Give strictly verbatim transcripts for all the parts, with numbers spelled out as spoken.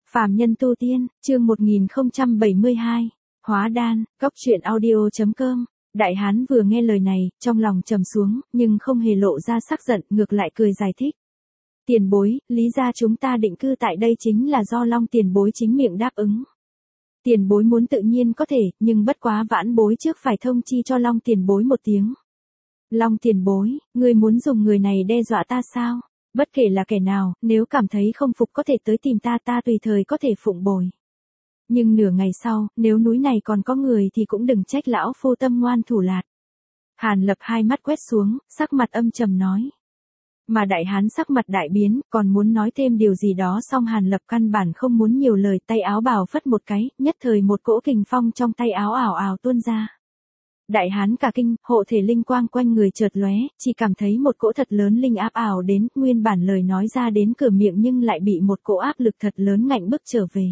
Phàm nhân tu tiên, chương một nghìn không trăm bảy mươi hai, hóa đan, góc truyện audio chấm com. Đại hán vừa nghe lời này, trong lòng trầm xuống, nhưng không hề lộ ra sắc giận, ngược lại cười giải thích. Tiền bối, lý ra chúng ta định cư tại đây chính là do Long tiền bối chính miệng đáp ứng. Tiền bối muốn tự nhiên có thể, nhưng bất quá vãn bối trước phải thông chi cho Long tiền bối một tiếng. Long tiền bối, ngươi muốn dùng người này đe dọa ta sao? Bất kể là kẻ nào, nếu cảm thấy không phục có thể tới tìm ta, ta tùy thời có thể phụng bồi. Nhưng nửa ngày sau, nếu núi này còn có người thì cũng đừng trách lão phu tâm ngoan thủ lạt. Hàn Lập hai mắt quét xuống, sắc mặt âm trầm nói. Mà đại hán sắc mặt đại biến, còn muốn nói thêm điều gì đó xong Hàn Lập căn bản không muốn nhiều lời, tay áo bào phất một cái, nhất thời một cỗ kình phong trong tay áo ảo ảo tuôn ra. Đại hán cả kinh, hộ thể linh quang quanh người chợt lóe, chỉ cảm thấy một cỗ thật lớn linh áp ảo đến, nguyên bản lời nói ra đến cửa miệng nhưng lại bị một cỗ áp lực thật lớn ngạnh bức trở về.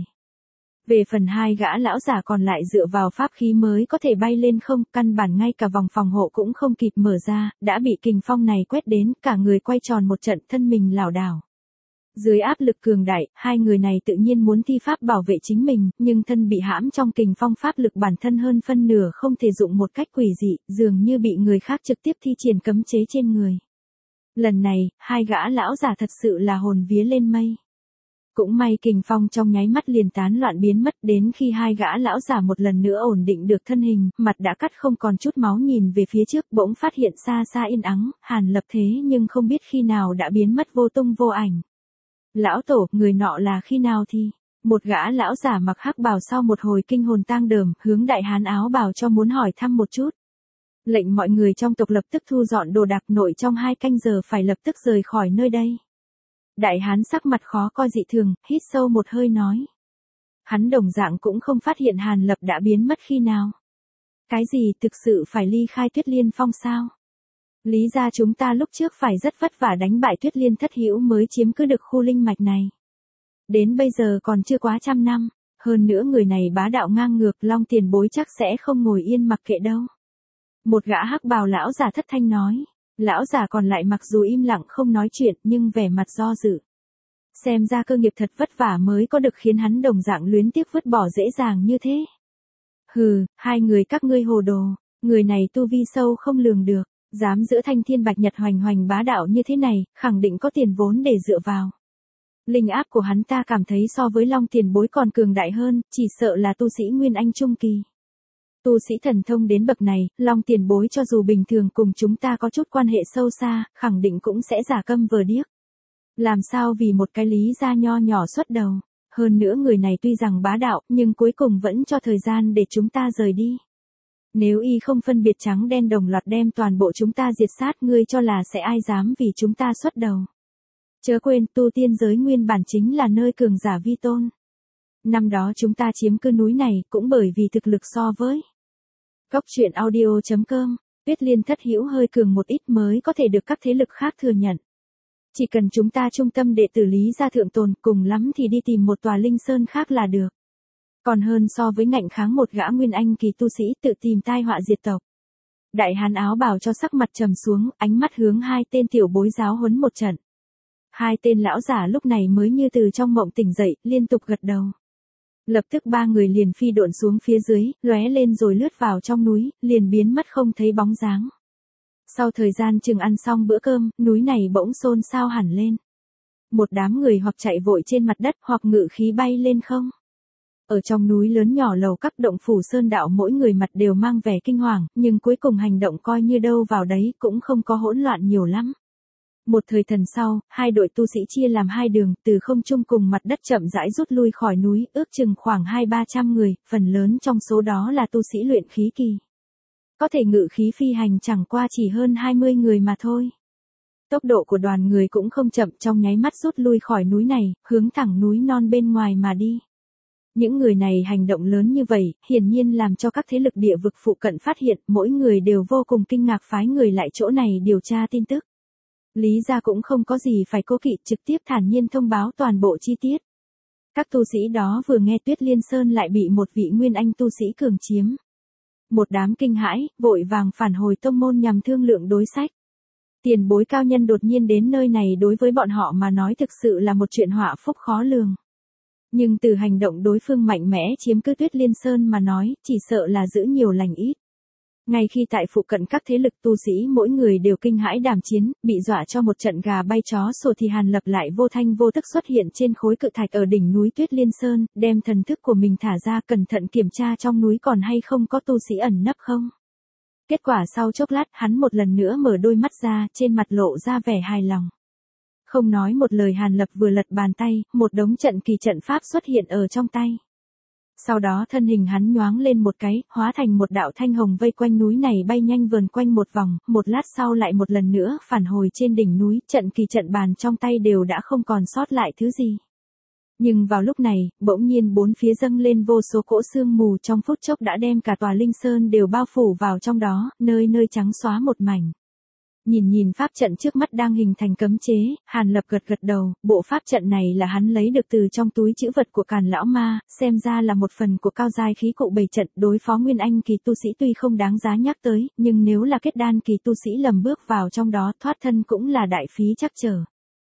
Về phần hai gã lão giả còn lại dựa vào pháp khí mới có thể bay lên không, căn bản ngay cả vòng phòng hộ cũng không kịp mở ra, đã bị kình phong này quét đến, cả người quay tròn một trận, thân mình lảo đảo. Dưới áp lực cường đại, hai người này tự nhiên muốn thi pháp bảo vệ chính mình, nhưng thân bị hãm trong kình phong pháp lực bản thân hơn phân nửa không thể dụng một cách quỷ dị, dường như bị người khác trực tiếp thi triển cấm chế trên người. Lần này, hai gã lão giả thật sự là hồn vía lên mây. Cũng may kình phong trong nháy mắt liền tán loạn biến mất, đến khi hai gã lão giả một lần nữa ổn định được thân hình, mặt đã cắt không còn chút máu, nhìn về phía trước bỗng phát hiện xa xa yên ắng, Hàn Lập thế nhưng không biết khi nào đã biến mất vô tung vô ảnh. Lão tổ, người nọ là khi nào thì? Một gã lão giả mặc hắc bào sau một hồi kinh hồn tang đờm, hướng đại hán áo bào cho muốn hỏi thăm một chút. Lệnh mọi người trong tộc lập tức thu dọn đồ đạc, nội trong hai canh giờ phải lập tức rời khỏi nơi đây. Đại hán sắc mặt khó coi dị thường, hít sâu một hơi nói. Hắn đồng dạng cũng không phát hiện Hàn Lập đã biến mất khi nào. Cái gì, thực sự phải ly khai Tuyết Liên Phong sao? Lý ra chúng ta lúc trước phải rất vất vả đánh bại Tuyết Liên thất hữu mới chiếm cứ được khu linh mạch này. Đến bây giờ còn chưa quá trăm năm, hơn nữa người này bá đạo ngang ngược, Long tiền bối chắc sẽ không ngồi yên mặc kệ đâu. Một gã hắc bào lão giả thất thanh nói. Lão giả còn lại mặc dù im lặng không nói chuyện nhưng vẻ mặt do dự. Xem ra cơ nghiệp thật vất vả mới có được khiến hắn đồng dạng luyến tiếc vứt bỏ dễ dàng như thế. Hừ, hai người các ngươi hồ đồ, người này tu vi sâu không lường được, dám giữa thanh thiên bạch nhật hoành hoành bá đạo như thế này, khẳng định có tiền vốn để dựa vào. Linh áp của hắn ta cảm thấy so với Long tiền bối còn cường đại hơn, chỉ sợ là tu sĩ Nguyên Anh Trung Kỳ. Tu sĩ thần thông đến bậc này, Long tiền bối cho dù bình thường cùng chúng ta có chút quan hệ sâu xa, khẳng định cũng sẽ giả câm vờ điếc. Làm sao vì một cái lý gia nho nhỏ xuất đầu, hơn nữa người này tuy rằng bá đạo, nhưng cuối cùng vẫn cho thời gian để chúng ta rời đi. Nếu y không phân biệt trắng đen đồng loạt đem toàn bộ chúng ta diệt sát, ngươi cho là sẽ ai dám vì chúng ta xuất đầu. Chớ quên, tu tiên giới nguyên bản chính là nơi cường giả vi tôn. Năm đó chúng ta chiếm cứ núi này cũng bởi vì thực lực so với góc truyện audio chấm com, Tuyết Liên thất hữu hơi cường một ít mới có thể được các thế lực khác thừa nhận. Chỉ cần chúng ta trung tâm đệ tử Lý gia thượng tồn, cùng lắm thì đi tìm một tòa linh sơn khác là được. Còn hơn so với ngạnh kháng một gã Nguyên Anh kỳ tu sĩ tự tìm tai họa diệt tộc. Đại hán áo bào cho sắc mặt trầm xuống, ánh mắt hướng hai tên tiểu bối giáo huấn một trận. Hai tên lão giả lúc này mới như từ trong mộng tỉnh dậy, liên tục gật đầu. Lập tức ba người liền phi độn xuống phía dưới, lóe lên rồi lướt vào trong núi, liền biến mất không thấy bóng dáng. Sau thời gian chừng ăn xong bữa cơm, núi này bỗng xôn xao hẳn lên. Một đám người hoặc chạy vội trên mặt đất hoặc ngự khí bay lên không. Ở trong núi lớn nhỏ lầu các động phủ sơn đạo mỗi người mặt đều mang vẻ kinh hoàng, nhưng cuối cùng hành động coi như đâu vào đấy, cũng không có hỗn loạn nhiều lắm. Một thời thần sau, hai đội tu sĩ chia làm hai đường, từ không trung cùng mặt đất chậm rãi rút lui khỏi núi, ước chừng khoảng hai ba trăm người, phần lớn trong số đó là tu sĩ luyện khí kỳ. Có thể ngự khí phi hành chẳng qua chỉ hơn hai mươi người mà thôi. Tốc độ của đoàn người cũng không chậm, trong nháy mắt rút lui khỏi núi này, hướng thẳng núi non bên ngoài mà đi. Những người này hành động lớn như vậy, hiển nhiên làm cho các thế lực địa vực phụ cận phát hiện, mỗi người đều vô cùng kinh ngạc phái người lại chỗ này điều tra tin tức. Lý gia cũng không có gì phải cố kỵ, trực tiếp thản nhiên thông báo toàn bộ chi tiết. Các tu sĩ đó vừa nghe Tuyết Liên Sơn lại bị một vị Nguyên Anh tu sĩ cường chiếm. Một đám kinh hãi, vội vàng phản hồi tông môn nhằm thương lượng đối sách. Tiền bối cao nhân đột nhiên đến nơi này đối với bọn họ mà nói thực sự là một chuyện họa phúc khó lường. Nhưng từ hành động đối phương mạnh mẽ chiếm cứ Tuyết Liên Sơn mà nói, chỉ sợ là giữ nhiều lành ít. Ngay khi tại phụ cận các thế lực tu sĩ mỗi người đều kinh hãi đàm chiến, bị dọa cho một trận gà bay chó sủa thì Hàn Lập lại vô thanh vô tức xuất hiện trên khối cự thạch ở đỉnh núi Tuyết Liên Sơn, đem thần thức của mình thả ra cẩn thận kiểm tra trong núi còn hay không có tu sĩ ẩn nấp không. Kết quả sau chốc lát hắn một lần nữa mở đôi mắt ra, trên mặt lộ ra vẻ hài lòng. Không nói một lời Hàn Lập vừa lật bàn tay, một đống trận kỳ trận pháp xuất hiện ở trong tay. Sau đó thân hình hắn nhoáng lên một cái, hóa thành một đạo thanh hồng vây quanh núi này bay nhanh vờn quanh một vòng, một lát sau lại một lần nữa phản hồi trên đỉnh núi, trận kỳ trận bàn trong tay đều đã không còn sót lại thứ gì. Nhưng vào lúc này, bỗng nhiên bốn phía dâng lên vô số cỗ sương mù trong phút chốc đã đem cả tòa Linh Sơn đều bao phủ vào trong đó, nơi nơi trắng xóa một mảnh. Nhìn nhìn pháp trận trước mắt đang hình thành cấm chế, Hàn Lập gật gật đầu, bộ pháp trận này là hắn lấy được từ trong túi trữ vật của Càn lão ma, xem ra là một phần của cao giai khí cụ bày trận đối phó nguyên anh kỳ tu sĩ tuy không đáng giá nhắc tới, nhưng nếu là kết đan kỳ tu sĩ lầm bước vào trong đó thoát thân cũng là đại phí chắc trở.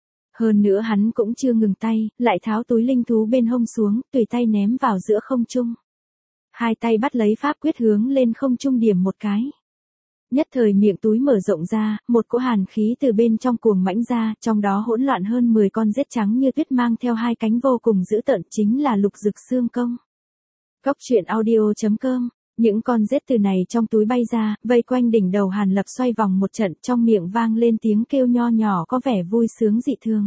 Hơn nữa hắn cũng chưa ngừng tay, lại tháo túi linh thú bên hông xuống, tùy tay ném vào giữa không trung. Hai tay bắt lấy pháp quyết hướng lên không trung điểm một cái. Nhất thời miệng túi mở rộng ra, một cỗ hàn khí từ bên trong cuồng mãnh ra, trong đó hỗn loạn hơn mười con rết trắng như tuyết mang theo hai cánh vô cùng dữ tợn, chính là Lục Dực Xương Công. Cốc truyện audio chấm com. Những con rết từ này trong túi bay ra, vây quanh đỉnh đầu Hàn Lập xoay vòng một trận, trong miệng vang lên tiếng kêu nho nhỏ có vẻ vui sướng dị thường.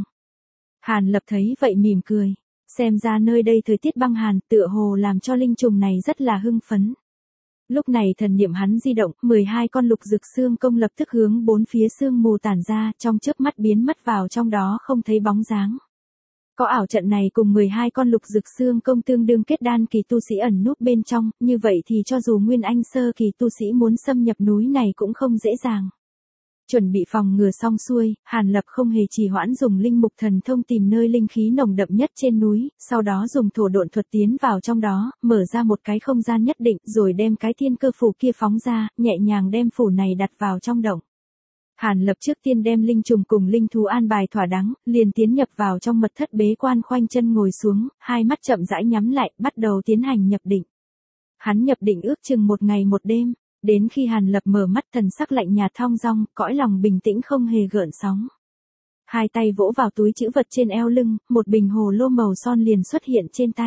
Hàn Lập thấy vậy mỉm cười, xem ra nơi đây thời tiết băng hàn, tựa hồ làm cho linh trùng này rất là hưng phấn. Lúc này thần niệm hắn di động, mười hai con Lục Dực Xương Công lập tức hướng bốn phía sương mù tản ra, trong chớp mắt biến mất vào trong đó không thấy bóng dáng. Có ảo trận này cùng mười hai con Lục Dực Xương Công tương đương kết đan kỳ tu sĩ ẩn núp bên trong, như vậy thì cho dù nguyên anh sơ kỳ tu sĩ muốn xâm nhập núi này cũng không dễ dàng. Chuẩn bị phòng ngừa xong xuôi, Hàn Lập không hề trì hoãn dùng linh mục thần thông tìm nơi linh khí nồng đậm nhất trên núi, sau đó dùng thổ độn thuật tiến vào trong đó, mở ra một cái không gian nhất định, rồi đem cái thiên cơ phủ kia phóng ra, nhẹ nhàng đem phủ này đặt vào trong động. Hàn Lập trước tiên đem linh trùng cùng linh thú an bài thỏa đáng, liền tiến nhập vào trong mật thất bế quan khoanh chân ngồi xuống, hai mắt chậm rãi nhắm lại, bắt đầu tiến hành nhập định. Hắn nhập định ước chừng một ngày một đêm. Đến khi Hàn Lập mở mắt thần sắc lạnh nhạt thong dong, cõi lòng bình tĩnh không hề gợn sóng. Hai tay vỗ vào túi trữ vật trên eo lưng, một bình hồ lô màu son liền xuất hiện trên tay.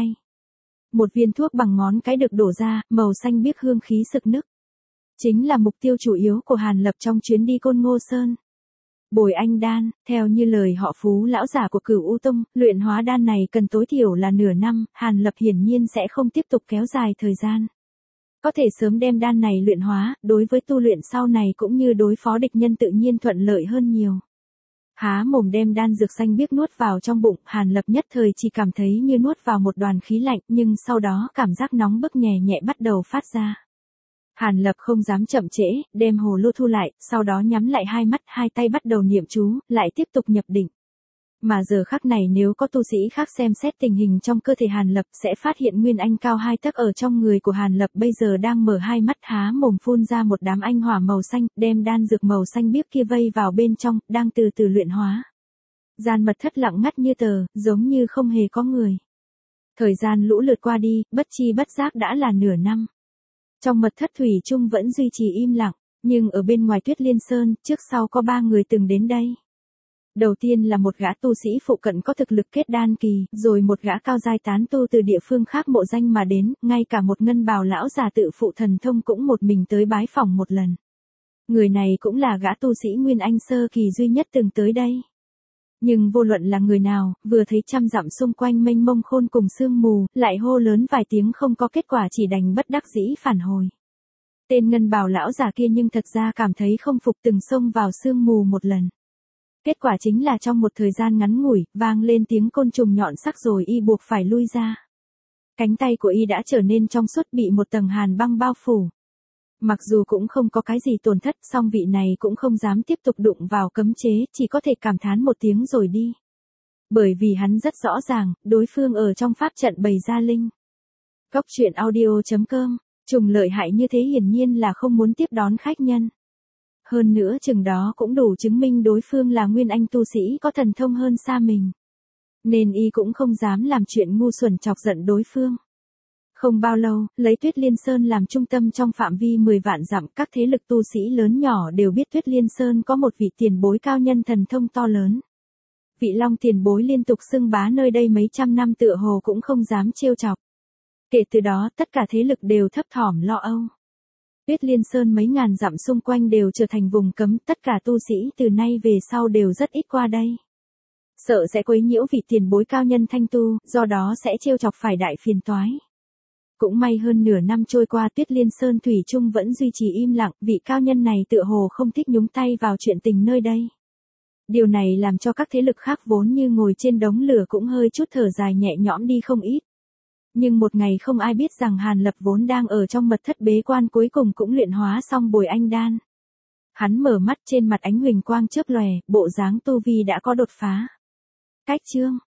Một viên thuốc bằng ngón cái được đổ ra, màu xanh biếc hương khí sực nức. Chính là mục tiêu chủ yếu của Hàn Lập trong chuyến đi Côn Ngô Sơn. Bồi anh đan, theo như lời họ Phú lão giả của Cửu U Tông, luyện hóa đan này cần tối thiểu là nửa năm, Hàn Lập hiển nhiên sẽ không tiếp tục kéo dài thời gian. Có thể sớm đem đan này luyện hóa, đối với tu luyện sau này cũng như đối phó địch nhân tự nhiên thuận lợi hơn nhiều. Há mồm đem đan dược xanh biếc nuốt vào trong bụng, Hàn Lập nhất thời chỉ cảm thấy như nuốt vào một đoàn khí lạnh, nhưng sau đó cảm giác nóng bức nhẹ nhẹ bắt đầu phát ra. Hàn Lập không dám chậm trễ, đem hồ lô thu lại, sau đó nhắm lại hai mắt, hai tay bắt đầu niệm chú, lại tiếp tục nhập định. Mà giờ khắc này nếu có tu sĩ khác xem xét tình hình trong cơ thể Hàn Lập sẽ phát hiện nguyên anh cao hai tấc ở trong người của Hàn Lập bây giờ đang mở hai mắt há mồm phun ra một đám anh hỏa màu xanh, đem đan dược màu xanh biếc kia vây vào bên trong, đang từ từ luyện hóa. Gian mật thất lặng ngắt như tờ, giống như không hề có người. Thời gian lũ lượt qua đi, bất chi bất giác đã là nửa năm. Trong mật thất thủy chung vẫn duy trì im lặng, nhưng ở bên ngoài Tuyết Liên Sơn, trước sau có ba người từng đến đây. Đầu tiên là một gã tu sĩ phụ cận có thực lực kết đan kỳ, rồi một gã cao giai tán tu từ địa phương khác mộ danh mà đến, ngay cả một ngân bào lão già tự phụ thần thông cũng một mình tới bái phỏng một lần. Người này cũng là gã tu sĩ Nguyên Anh sơ kỳ duy nhất từng tới đây. Nhưng vô luận là người nào, vừa thấy trăm dặm xung quanh mênh mông khôn cùng sương mù, lại hô lớn vài tiếng không có kết quả chỉ đành bất đắc dĩ phản hồi. Tên ngân bào lão già kia nhưng thật ra cảm thấy không phục từng xông vào sương mù một lần. Kết quả chính là trong một thời gian ngắn ngủi, vang lên tiếng côn trùng nhọn sắc rồi y buộc phải lui ra. Cánh tay của y đã trở nên trong suốt bị một tầng hàn băng bao phủ. Mặc dù cũng không có cái gì tổn thất, song vị này cũng không dám tiếp tục đụng vào cấm chế, chỉ có thể cảm thán một tiếng rồi đi. Bởi vì hắn rất rõ ràng, đối phương ở trong pháp trận bày ra linh. Cốc truyện audio chấm com, trùng lợi hại như thế hiển nhiên là không muốn tiếp đón khách nhân. Hơn nữa chừng đó cũng đủ chứng minh đối phương là nguyên anh tu sĩ có thần thông hơn xa mình. nên y cũng không dám làm chuyện ngu xuẩn chọc giận đối phương. Không bao lâu, lấy Tuyết Liên Sơn làm trung tâm trong phạm vi mười vạn dặm, các thế lực tu sĩ lớn nhỏ đều biết Tuyết Liên Sơn có một vị tiền bối cao nhân thần thông to lớn. Vị Long tiền bối liên tục xưng bá nơi đây mấy trăm năm tựa hồ cũng không dám trêu chọc. Kể từ đó, tất cả thế lực đều thấp thỏm lo âu. Tuyết Liên Sơn mấy ngàn dặm xung quanh đều trở thành vùng cấm, tất cả tu sĩ từ nay về sau đều rất ít qua đây. Sợ sẽ quấy nhiễu vị tiền bối cao nhân thanh tu, do đó sẽ trêu chọc phải đại phiền toái. Cũng may hơn nửa năm trôi qua Tuyết Liên Sơn thủy chung vẫn duy trì im lặng, vị cao nhân này tựa hồ không thích nhúng tay vào chuyện tình nơi đây. Điều này làm cho các thế lực khác vốn như ngồi trên đống lửa cũng hơi chút thở dài nhẹ nhõm đi không ít. Nhưng một ngày không ai biết rằng Hàn Lập vốn đang ở trong mật thất bế quan cuối cùng cũng luyện hóa xong bồi anh đan. Hắn mở mắt trên mặt ánh huỳnh quang chớp lòe, bộ dáng tu vi đã có đột phá. Cách chương